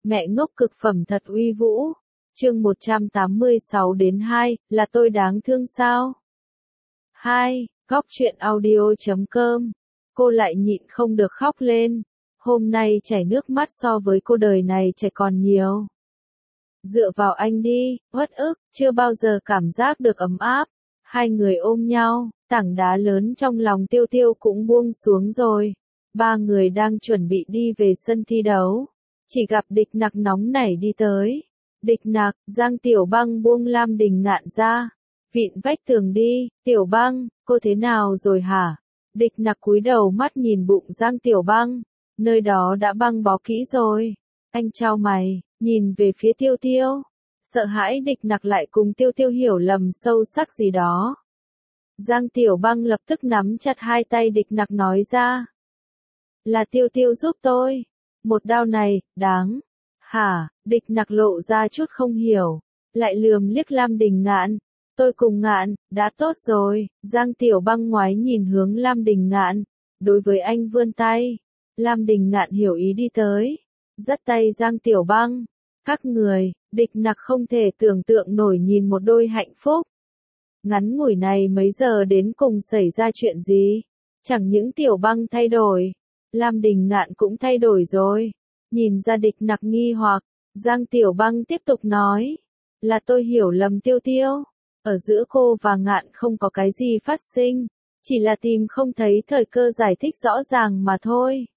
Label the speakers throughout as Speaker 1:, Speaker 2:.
Speaker 1: Mẹ ngốc cực phẩm thật uy vũ. Chương 186 đến 2, là tôi đáng thương sao? 2. Góc truyện audio.com. Cô lại nhịn không được khóc lên. Hôm nay chảy nước mắt so với cô đời này chảy còn nhiều. Dựa vào anh đi, uất ức, chưa bao giờ cảm giác được ấm áp. Hai người ôm nhau, tảng đá lớn trong lòng Tiêu Tiêu cũng buông xuống rồi. Ba người đang chuẩn bị đi về sân thi đấu. Chỉ gặp Địch Nặc nóng nảy đi tới. Địch Nặc, Giang Tiểu Băng buông Lam Đình Ngạn ra. Vịn vách tường đi, Tiểu Băng, cô thế nào rồi hả? Địch Nặc cúi đầu mắt nhìn bụng Giang Tiểu Băng. Nơi đó đã băng bó kỹ rồi. Anh chau mày, nhìn về phía Tiêu Tiêu. Sợ hãi Địch Nặc lại cùng Tiêu Tiêu hiểu lầm sâu sắc gì đó. Giang Tiểu Băng lập tức nắm chặt hai tay Địch Nặc nói ra. Là Tiêu Tiêu giúp tôi. Một đao này, đáng. Hả, Địch Nặc lộ ra chút không hiểu. Lại lườm liếc Lam Đình Ngạn. Tôi cùng Ngạn, đã tốt rồi. Giang Tiểu Băng ngoái nhìn hướng Lam Đình Ngạn. Đối với anh vươn tay. Lam Đình Ngạn hiểu ý đi tới. Dắt tay Giang Tiểu Băng. Các người, Địch Nặc không thể tưởng tượng nổi nhìn một đôi hạnh phúc. Ngắn ngủi này mấy giờ đến cùng xảy ra chuyện gì? Chẳng những Tiểu Băng thay đổi. Lam Đình Ngạn cũng thay đổi rồi. Nhìn ra Địch Nặc nghi hoặc, Giang Tiểu Băng tiếp tục nói. Là tôi hiểu lầm Tiêu Tiêu. Ở giữa cô và Ngạn không có cái gì phát sinh. Chỉ là tìm không thấy thời cơ giải thích rõ ràng mà thôi.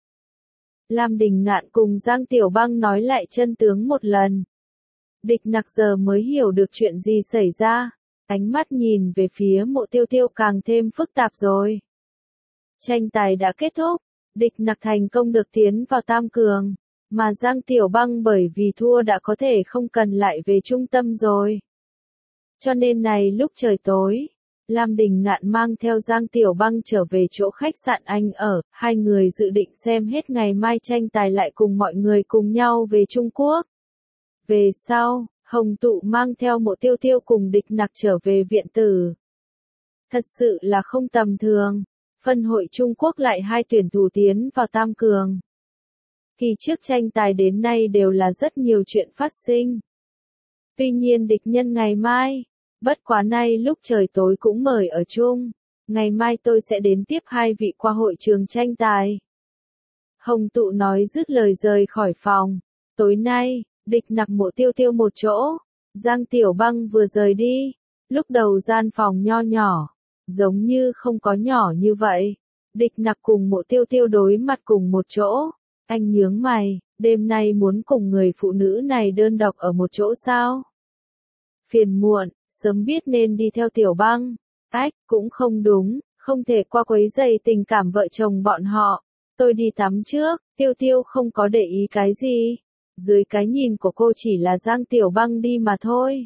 Speaker 1: Lam Đình Ngạn cùng Giang Tiểu Băng nói lại chân tướng một lần. Địch Nặc giờ mới hiểu được chuyện gì xảy ra. Ánh mắt nhìn về phía Mộ Tiêu Tiêu càng thêm phức tạp rồi. Tranh tài đã kết thúc. Địch Nặc thành công được tiến vào tam cường. Mà Giang Tiểu Băng bởi vì thua đã có thể không cần lại về trung tâm rồi. Cho nên này lúc trời tối, Lam Đình Ngạn mang theo Giang Tiểu Băng trở về chỗ khách sạn anh ở. Hai người dự định xem hết ngày mai tranh tài lại cùng mọi người cùng nhau về Trung Quốc. Về sau, Hồng Tụ mang theo Mộ Tiêu Tiêu cùng Địch Nặc trở về viện tử. Thật sự là không tầm thường. Phân hội Trung Quốc lại hai tuyển thủ tiến vào tam cường. Kỳ trước tranh tài đến nay đều là rất nhiều chuyện phát sinh. Tuy nhiên địch nhân ngày mai, bất quá nay lúc trời tối cũng mời ở chung. Ngày mai tôi sẽ đến tiếp hai vị qua hội trường tranh tài. Hồng Tụ nói dứt lời rời khỏi phòng. Tối nay, Địch Nặc Mộ Tiêu Tiêu một chỗ. Giang Tiểu Băng vừa rời đi. Lúc đầu gian phòng nho nhỏ. Giống như không có nhỏ như vậy. Địch Nặc cùng Mộ Tiêu Tiêu đối mặt cùng một chỗ. Anh nhướng mày, đêm nay muốn cùng người phụ nữ này đơn độc ở một chỗ sao? Phiền muộn, sớm biết nên đi theo Tiểu Băng. Ách, cũng không đúng, không thể qua quấy rầy tình cảm vợ chồng bọn họ. Tôi đi tắm trước, Tiêu Tiêu không có để ý cái gì. Dưới cái nhìn của cô chỉ là Giang Tiểu Băng đi mà thôi.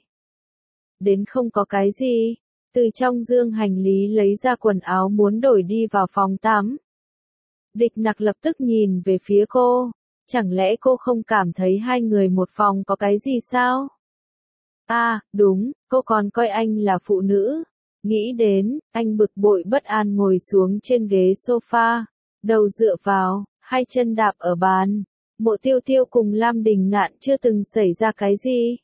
Speaker 1: Đến không có cái gì. Từ trong dương hành lý lấy ra quần áo muốn đổi đi vào phòng tắm. Địch Nặc lập tức nhìn về phía cô. Chẳng lẽ cô không cảm thấy hai người một phòng có cái gì sao? À, đúng, cô còn coi anh là phụ nữ. Nghĩ đến, anh bực bội bất an ngồi xuống trên ghế sofa. Đầu dựa vào, hai chân đạp ở bàn. Mộ Tiêu Tiêu cùng Lam Đình Ngạn chưa từng xảy ra cái gì.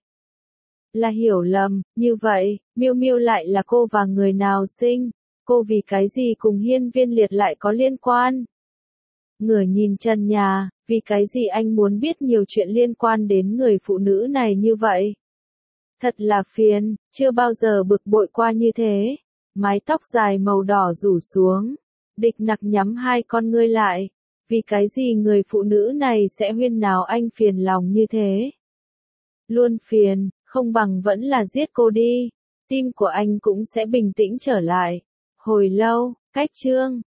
Speaker 1: Là hiểu lầm, như vậy, Miêu Miêu lại là cô và người nào sinh? Cô vì cái gì cùng Hiên Viên Liệt lại có liên quan? Ngửa nhìn trần nhà, vì cái gì anh muốn biết nhiều chuyện liên quan đến người phụ nữ này như vậy? Thật là phiền, chưa bao giờ bực bội qua như thế. Mái tóc dài màu đỏ rủ xuống. Địch Nặc nhắm hai con ngươi lại. Vì cái gì người phụ nữ này sẽ huyên náo anh phiền lòng như thế? Luôn phiền, không bằng vẫn là giết cô đi. Tim của anh cũng sẽ bình tĩnh trở lại. Hồi lâu, cách chương